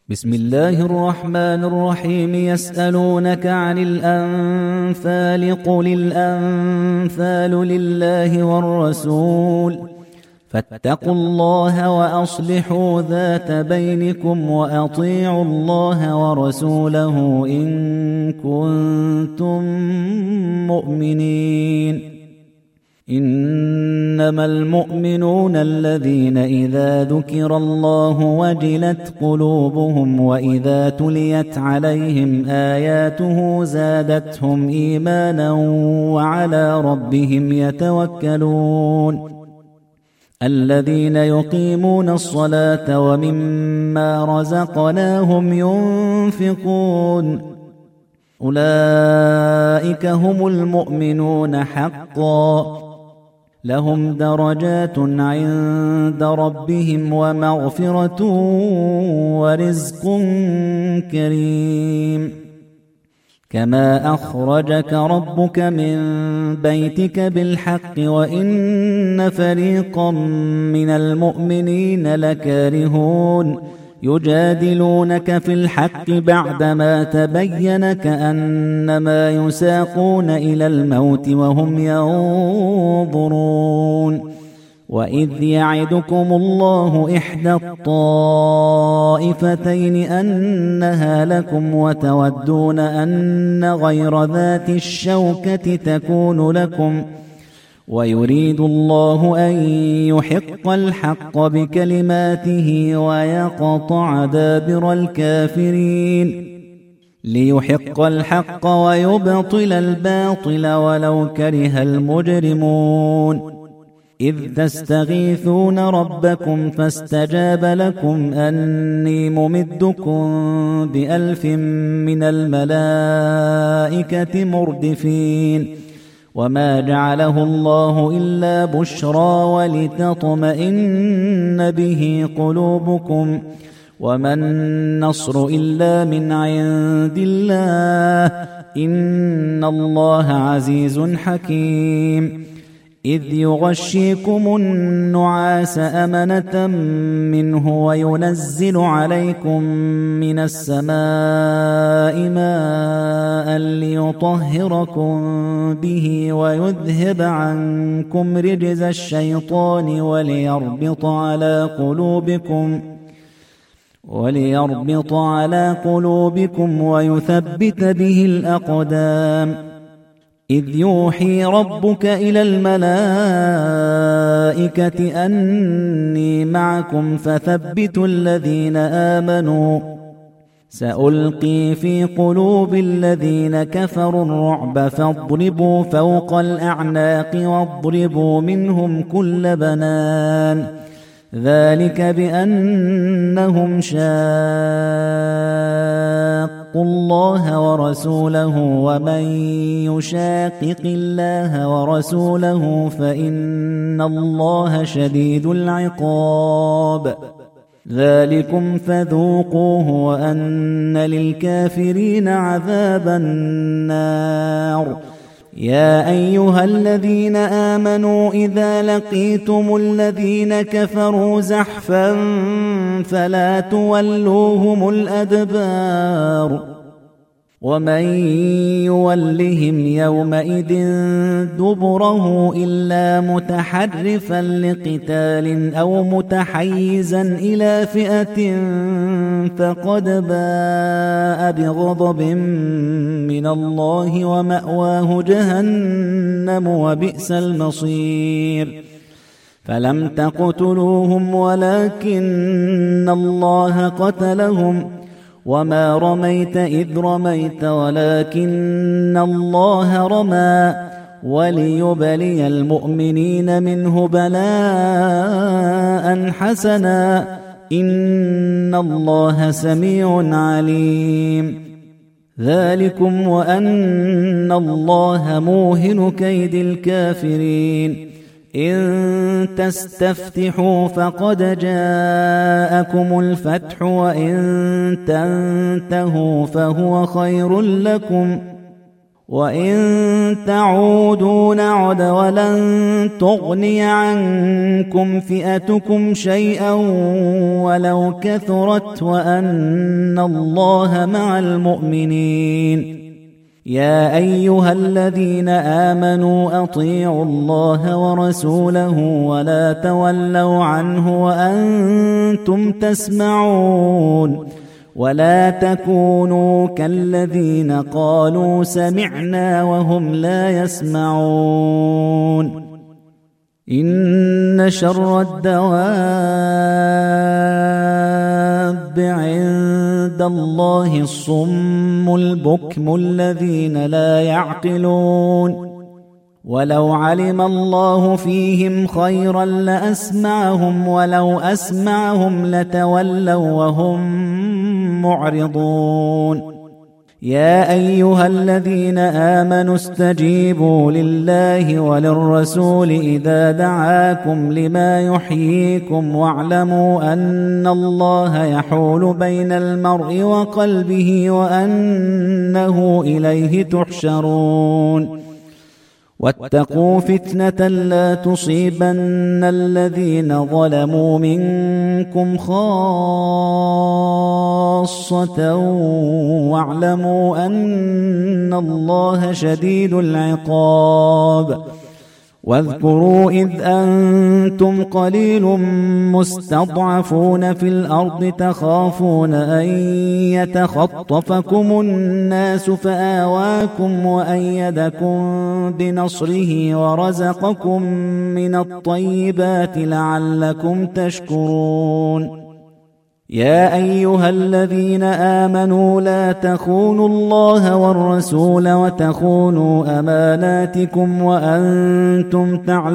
بسم الله الرحمن الرحيم. يسألونك عن الأنفال، قل الأنفال لله والرسول، فاتقوا الله وأصلحوا ذات بينكم وأطيعوا الله ورسوله إن كنتم مؤمنين. إنما المؤمنون الذين إذا ذكر الله وجلت قلوبهم وإذا تليت عليهم آياته زادتهم إيمانا وعلى ربهم يتوكلون. الذين يقيمون الصلاة ومما رزقناهم ينفقون، أولئك هم المؤمنون حقا، لهم درجات عند ربهم ومغفرة ورزق كريم. كما أخرجك ربك من بيتك بالحق وإن فريقا من المؤمنين لكارهون، يجادلونك في الحق بعدما تبين كأنما يساقون إلى الموت وهم ينظرون. وإذ يعدكم الله إحدى الطائفتين أنها لكم وتودون أن غير ذات الشوكة تكون لكم، ويريد الله أن يحق الحق بكلماته ويقطع دابر الكافرين، ليحق الحق ويبطل الباطل ولو كره المجرمون. إذ تستغيثون ربكم فاستجاب لكم أني ممدكم ب1000 من الملائكة مردفين. وما جعله الله إلا بشرى ولتطمئن به قلوبكم، وما النصر إلا من عند الله، إن الله عزيز حكيم. إذ يغشيكم النعاس أمنة منه وينزل عليكم من السماء ماء ليطهركم به ويذهب عنكم رجز الشيطان وليربط على قلوبكم ويثبت به الأقدام. إذ يوحي ربك إلى الملائكة أني معكم فثبتوا الذين آمنوا، سألقي في قلوب الذين كفروا الرعب فاضربوا فوق الأعناق واضربوا منهم كل بنان، ذلك بأنهم شاقوا الله ورسوله، ومن يشاقق الله ورسوله فإن الله شديد العقاب. ذلكم فذوقوه وأن للكافرين عذاب النار. يا أيها الذين آمنوا إذا لقيتم الذين كفروا زحفا فلا تولوهم الأدبار، ومن يولهم يومئذ دبره إلا متحرفا لقتال أو متحيزا إلى فئة فقد باء بغضب من الله ومأواه جهنم وبئس المصير. فلم تقتلوهم ولكن الله قتلهم، وما رميت إذ رميت ولكن الله رمى، وليبلي المؤمنين منه بلاء حسنا، إن الله سميع عليم. ذلكم وأن الله موهن كيد الكافرين. إن تستفتحوا فقد جاءكم الفتح، وإن تنتهوا فهو خير لكم، وإن تعودوا نعد ولن تغني عنكم فئتكم شيئا ولو كثرت وأن الله مع المؤمنين. يا أيها الذين آمنوا أطيعوا الله ورسوله ولا تولوا عنه وأنتم تسمعون ولا تكونوا كالذين قالوا سمعنا وهم لا يسمعون. إن شر الدواب عند الله الصم البكم الذين لا يعقلون. ولو علم الله فيهم خيرا لأسمعهم ولو أسمعهم لتولوا وهم معرضون. يا أيها الذين آمنوا استجيبوا لله وللرسول إذا دعاكم لما يحييكم واعلموا أن الله يحول بين المرء وقلبه وأنه إليه تحشرون. واتقوا فتنة لا تصيبن الذين ظلموا منكم خاصة واعلموا أن الله شديد العقاب. واذكروا إذ أنتم قليل مستضعفون في الأرض تخافون أن يتخطفكم الناس فآواكم وأيدكم بنصره ورزقكم من الطيبات لعلكم تشكرون. يا أيها الذين آمنوا لا تخونوا الله والرسول وتخونوا أماناتكم وأنتم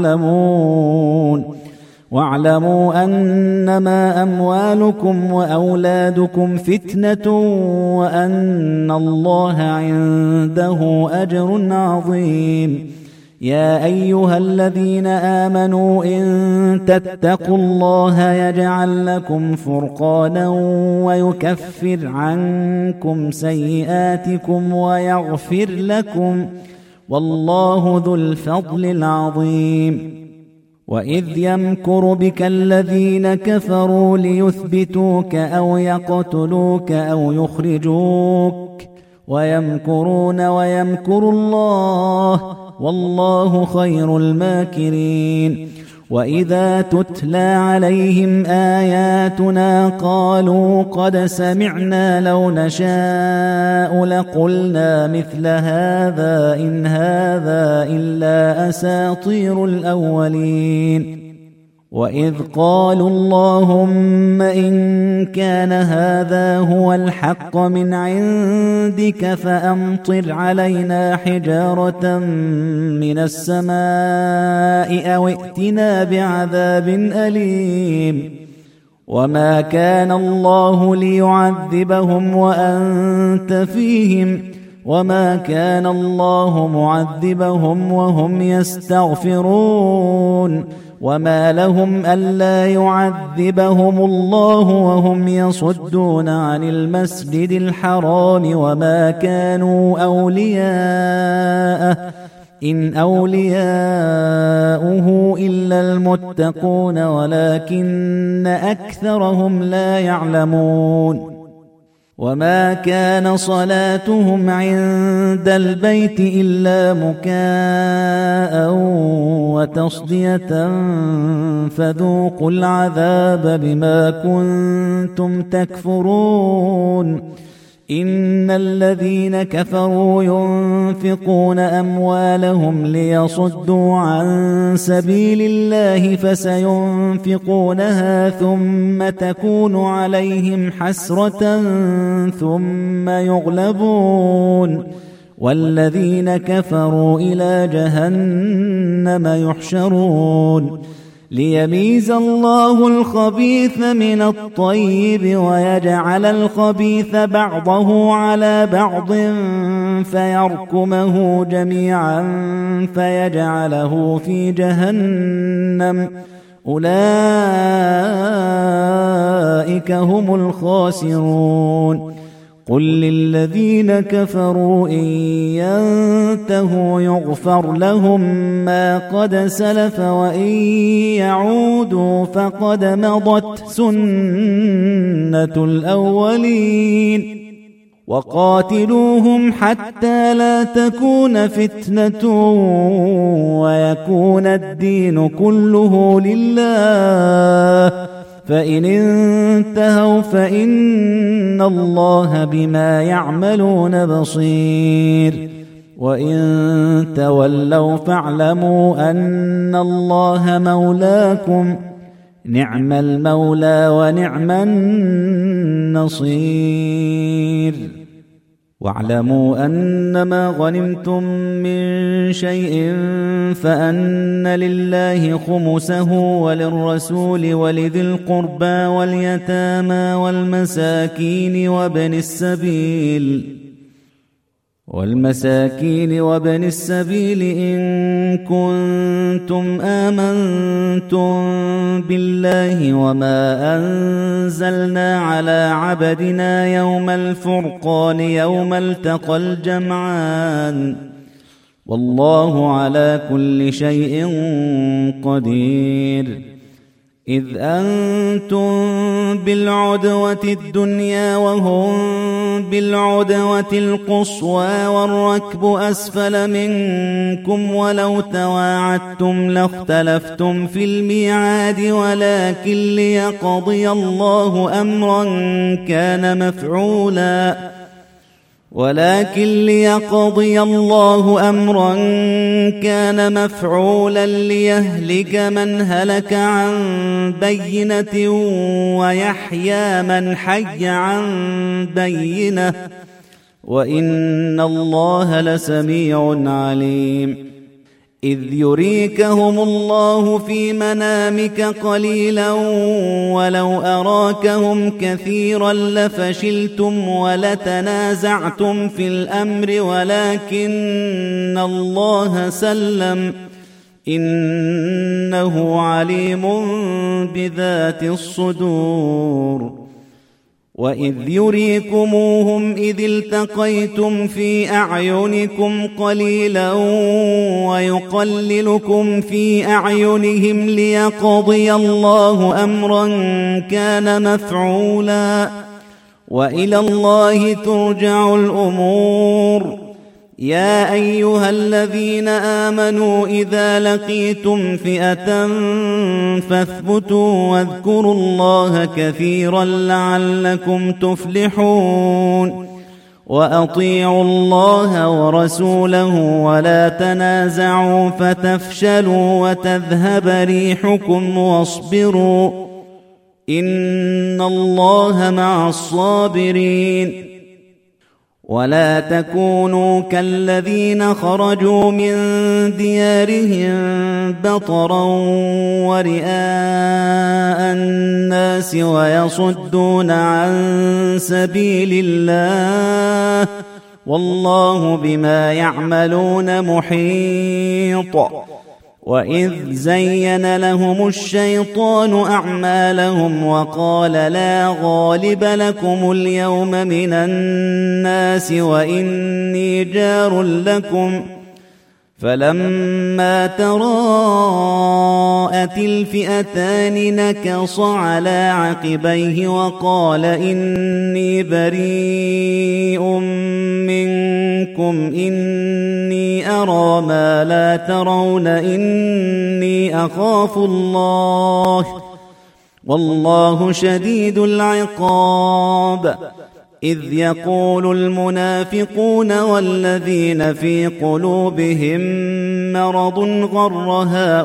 تعلمون. واعلموا أنما أموالكم وأولادكم فتنة وأن الله عنده أجر عظيم. يا أيها الذين آمنوا إن تتقوا الله يجعل لكم فرقانا ويكفر عنكم سيئاتكم ويغفر لكم والله ذو الفضل العظيم. وإذ يمكر بك الذين كفروا ليثبتوك أو يقتلوك أو يخرجوك ويمكرون ويمكر الله والله خير الماكرين. وإذا تتلى عليهم آياتنا قالوا قد سمعنا لو نشاء لقلنا مثل هذا إن هذا إلا أساطير الأولين. وإذ قالوا اللهم إن كان هذا هو الحق من عندك فأمطر علينا حجارة من السماء أو ائتنا بعذاب أليم. وما كان الله ليعذبهم وأنت فيهم وما كان الله معذبهم وهم يستغفرون. وما لهم ألا يعذبهم الله وهم يصدون عن المسجد الحرام وما كانوا أولياءه إن أولياؤه إلا المتقون ولكن أكثرهم لا يعلمون. وما كان صلاتهم عند البيت إلا مكاء وتصدية فذوقوا العذاب بما كنتم تكفرون. إن الذين كفروا ينفقون أموالهم ليصدوا عن سبيل الله فسينفقونها ثم تكون عليهم حسرة ثم يغلبون والذين كفروا إلى جهنم يحشرون. ليميز الله الخبيث من الطيب ويجعل الخبيث بعضه على بعض فيركمه جميعا فيجعله في جهنم أولئك هم الخاسرون. قل للذين كفروا إن ينتهوا يغفر لهم ما قد سلف وإن يعودوا فقد مضت سنة الأولين وقاتلوهم حتى لا تكون فتنة ويكون الدين كله لله فإن انتهوا فإن الله بما يعملون بصير وإن تولوا فاعلموا أن الله مولاكم نعم المولى ونعم النصير واعلموا أنما غنمتم من شيء فأن لله خمسه وللرسول ولذي القربى واليتامى والمساكين وابن السبيل إن كنتم آمنتم بالله وما أنزلنا على عبدنا يوم الفرقان يوم التقى الجمعان والله على كل شيء قدير إذ أنتم بالعدوة الدنيا وهم بالعدوة القصوى والركب أسفل منكم ولو تواعدتم لاختلفتم في الميعاد ولكن ليقضي الله أمرا كان مفعولا ليهلك من هلك عن بينة ويحيى من حي عن بينة وإن الله لسميع عليم إذ يريكهم الله في منامك قليلا ولو أراكهم كثيرا لفشلتم ولتنازعتم في الأمر ولكن الله سلم إنه عليم بذات الصدور وإذ يريكموهم إذ التقيتم في أعينكم قليلا ويقللكم في أعينهم ليقضي الله أمرا كان مفعولا وإلى الله ترجع الأمور يا أيها الذين آمنوا إذا لقيتم فئة فاثبتوا واذكروا الله كثيرا لعلكم تفلحون وأطيعوا الله ورسوله ولا تنازعوا فتفشلوا وتذهب ريحكم واصبروا إن الله مع الصابرين ولا تكونوا كالذين خرجوا من ديارهم بطرا ورئاء الناس ويصدون عن سبيل الله والله بما يعملون محيط وإذ زين لهم الشيطان أعمالهم وقال لا غالب لكم اليوم من الناس وإني جار لكم فلما تراءت الفئتان نكص على عقبيه وقال إني بريء منكم إني أرى ما لا ترون إني أخاف الله والله شديد العقاب إذ يقول المنافقون والذين في قلوبهم مرض غر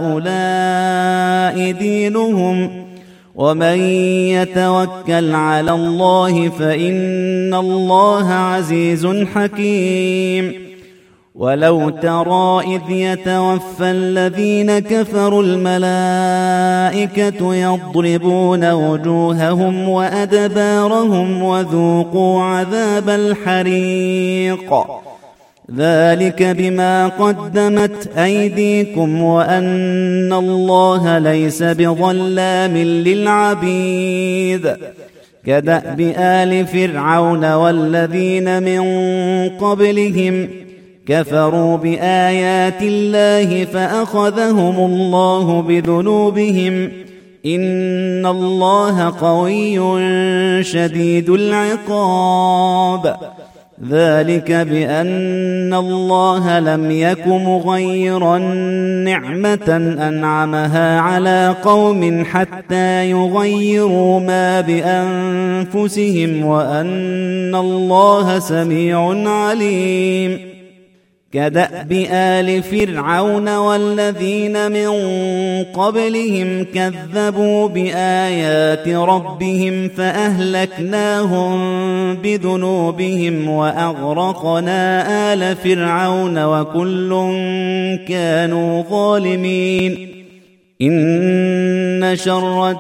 هؤلاء دينهم ومن يتوكل على الله فإن الله عزيز حكيم ولو ترى إذ يتوفى الذين كفروا الملائكة يضربون وجوههم وأدبارهم وذوقوا عذاب الحريق ذلك بما قدمت أيديكم وأن الله ليس بظلام للعبيد كدأب آل فرعون والذين من قبلهم كفروا بآيات الله فأخذهم الله بذنوبهم إن الله قوي شديد العقاب ذلك بأن الله لم يك مغيرا نعمة أنعمها على قوم حتى يغيروا ما بأنفسهم وأن الله سميع عليم كدأب آل فرعون والذين من قبلهم كذبوا بآيات ربهم فأهلكناهم بذنوبهم وأغرقنا آل فرعون وكل كانوا ظالمين إن شر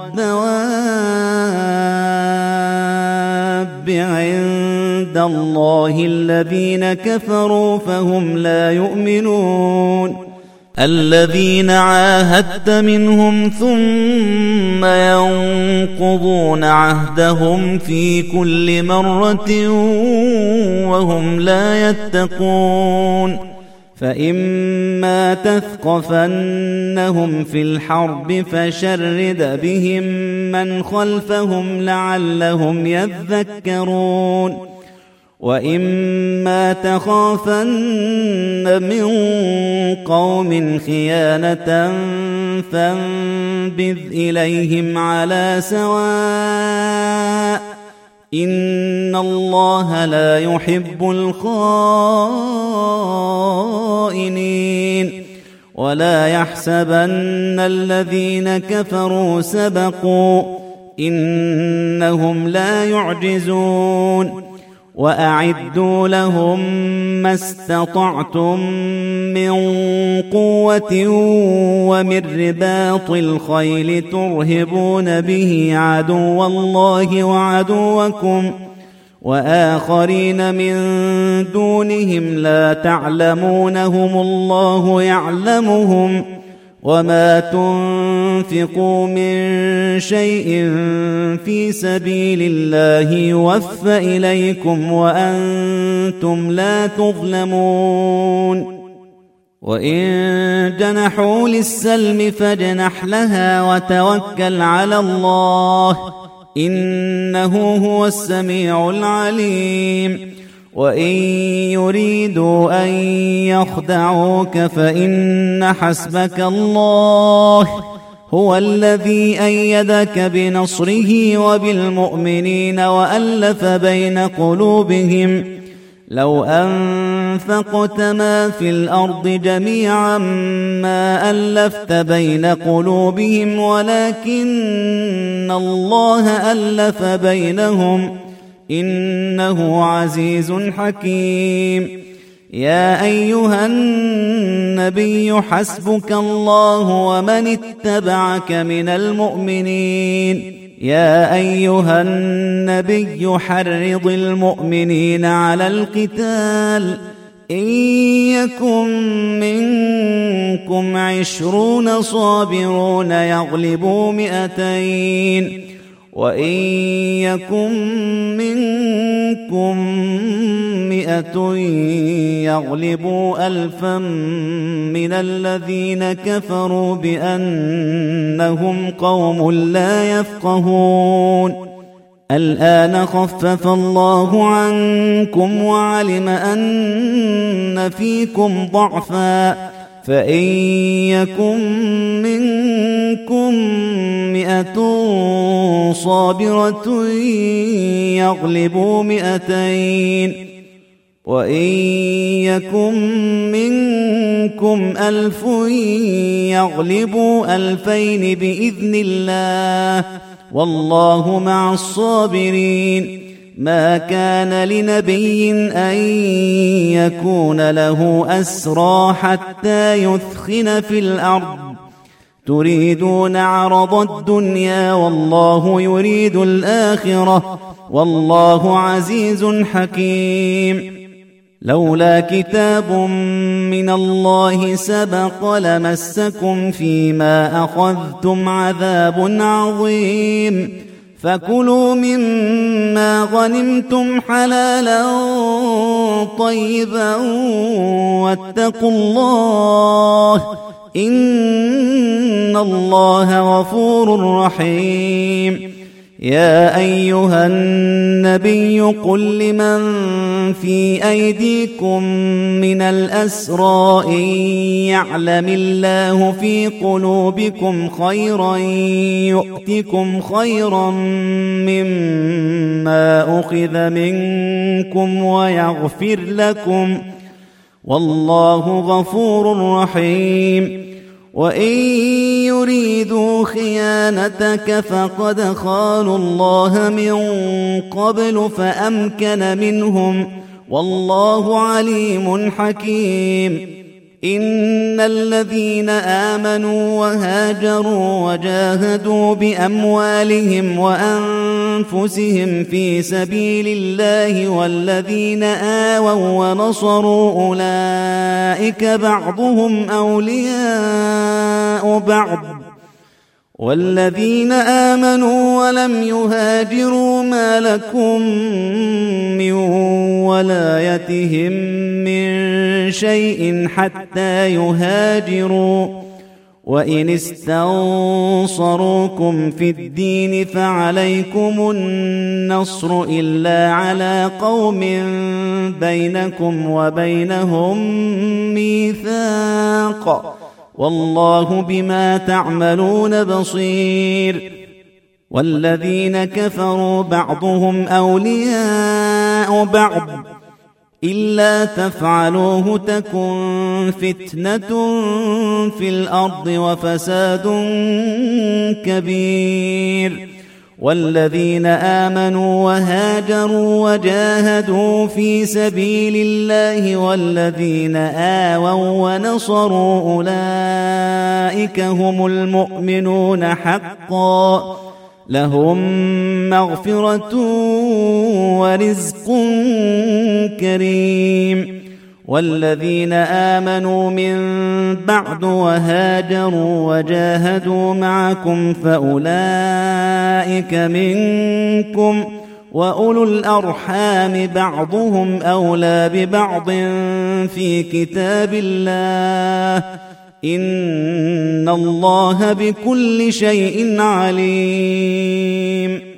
الدواب عند الله الذين كفروا فهم لا يؤمنون الذين عاهدت منهم ثم ينقضون عهدهم في كل مرة وهم لا يتقون فإما تثقفنهم في الحرب فشرد بهم من خلفهم لعلهم يذكرون وإما تخافن من قوم خيانة فانبذ إليهم على سواء إن الله لا يحب الخائنين ولا يحسبن الذين كفروا سبقوا إنهم لا يعجزون وأعدوا لهم ما استطعتم من قوة ومن رباط الخيل ترهبون به عدو الله وعدوكم وآخرين من دونهم لا تعلمونهم الله يعلمهم وما تنفقوا من شيء في سبيل الله يوفى إليكم وأنتم لا تظلمون وإن جنحوا للسلم فاجنح لها وتوكل على الله إنه هو السميع العليم وإن يريدوا أن يخدعوك فإن حسبك الله هو الذي أيدك بنصره وبالمؤمنين وألف بين قلوبهم لو أنفقت ما في الأرض جميعا ما ألفت بين قلوبهم ولكن الله ألف بينهم إنه عزيز حكيم يا أيها النبي حسبك الله ومن اتبعك من المؤمنين يا أيها النبي حرض المؤمنين على القتال إن يكن منكم 20 صابرون يغلبوا 200 وإن يكن منكم 100 يغلبوا 1000 من الذين كفروا بأنهم قوم لا يفقهون الآن خفف الله عنكم وعلم أن فيكم ضعفا فإن يكن منكم 100 صابرة يغلبوا 200 وإن يكن منكم 1000 يغلبوا 2000 بإذن الله والله مع الصابرين ما كان لنبي أن يكون له أسرى حتى يثخن في الأرض تريدون عرض الدنيا والله يريد الآخرة والله عزيز حكيم لولا كتاب من الله سبق لمسكم فيما أخذتم عذاب عظيم فكلوا مما غنمتم حلالا طيبا واتقوا الله إن الله غفور رحيم. يا أيها النبي قل لمن في أيديكم من الأسرى إن يعلم الله في قلوبكم خيرا يؤتكم خيرا مما أخذ منكم ويغفر لكم والله غفور رحيم. وإن يريدوا خيانتك فقد خانوا الله من قبل فأمكن منهم والله عليم حكيم. إن الذين آمنوا وهاجروا وجاهدوا بأموالهم وأنفسهم في سبيل الله والذين آووا ونصروا أولئك بعضهم أولياء بعض والذين آمنوا ولم يهاجروا ما لكم من ولايتهم من شيء حتى يهاجروا وإن استنصروكم في الدين فعليكم النصر إلا على قوم بينكم وبينهم ميثاق والله بما تعملون بصير. والذين كفروا بعضهم أولياء بعض إلا تفعلوه تكن فتنة في الأرض وفساد كبير. والذين آمنوا وهاجروا وجاهدوا في سبيل الله والذين آووا ونصروا أولئك هم المؤمنون حقا لهم مغفرة ورزق كريم. والذين آمنوا من بعد وهاجروا وجاهدوا معكم فأولئك منكم وأولو الأرحام بعضهم أولى ببعض في كتاب الله إن الله بكل شيء عليم.